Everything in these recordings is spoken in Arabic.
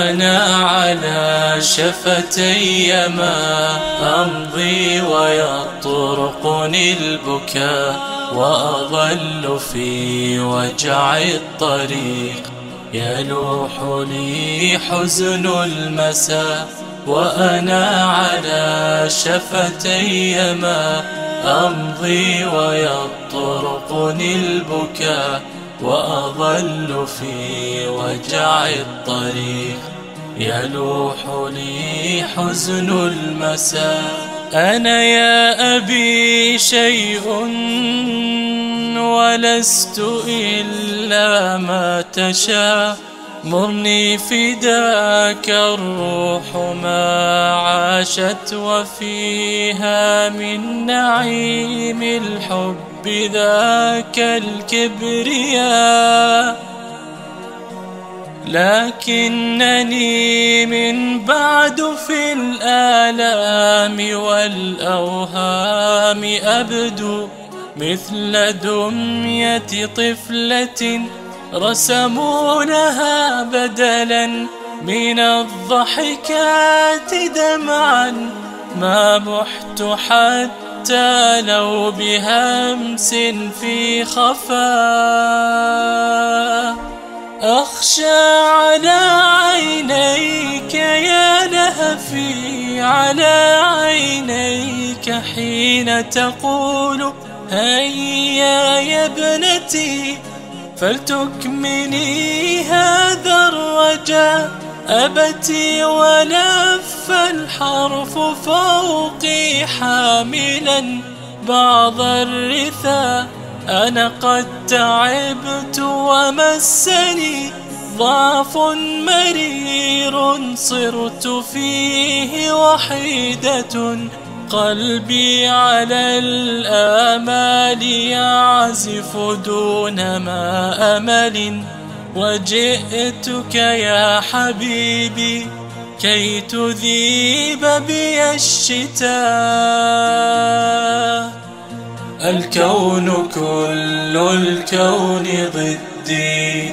وأنا على شفتي ما أمضي ويطرقني البكاء، وأظل في وجع الطريق يلوح لي حزن المساء. وأنا على شفتي ما أمضي ويطرقني البكاء، وأظل في وجع الطريق يلوح لي حزن المساء. أنا يا أبي شيء ولست إلا ما تشاء، مرني فداك الروح ما عاشت، وفيها من نعيم الحب ذاك الكبرياء. لكنني من بعد في الآلام والأوهام أبدو مثل دمية طفلة رسمونها بدلا من الضحكات دمعا، ما بحت حتى لو بهمس في خفاء. أخشى على عينيك يا لهفي، على عينيك حين تقول هيا يا ابنتي فلتكملي هذا الرجاء. أبتي ولف الحرف فوقي حاملا بعض الرثاء، أنا قد تعبت ومسني ضعف مرير صرت فيه وحيدة، قلبي على الآمال يعزف دون ما أمل. وجئتك يا حبيبي كي تذيب بي الشتاء. الكون كل الكون ضدي،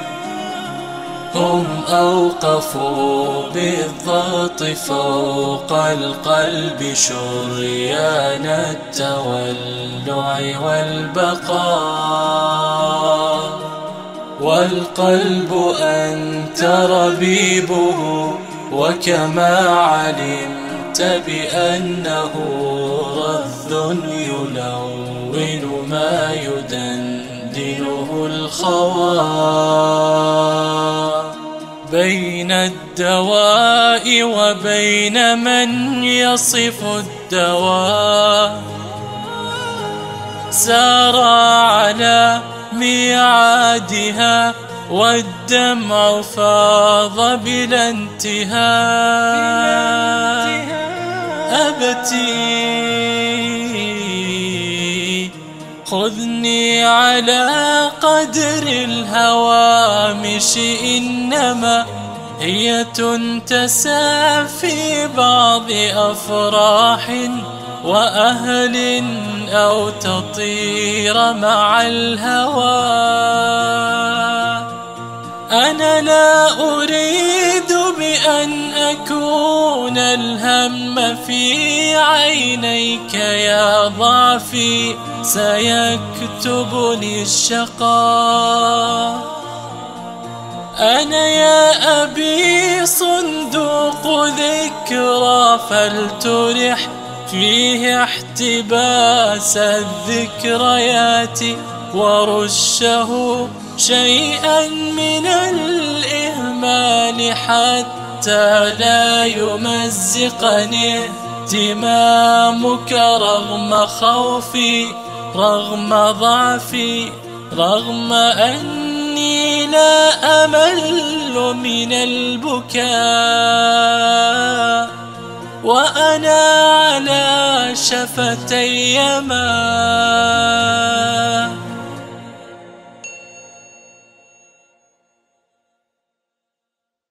هم أوقفوا بالضغط فوق القلب شريان التولع والبقاء. والقلب أنت ربيبه، وكما علمت بأنه رذ يلون ما يدندنه الخوى. بين الدواء وبين من يصف الدواء سار على ميعادها، والدمع فاض بلا انتهاء. أبتي خذني على قدر الهوامش، إنما هي تنتسى في بعض أفراح وأهل، أو تطير مع الهوى. أنا لا أريد بأن أكون الهم في عينيك يا ضعفي، سيكتبني الشقاء. أنا يا أبي صندوق ذكرى فلترح فيه احتباس الذكريات، ورشه شيئا من الإهمال حتى لا يمزقني اهتمامك رغم خوفي، رغم ضعفي، رغم أني لا أمل من البكاء. وأنا على شفتي ما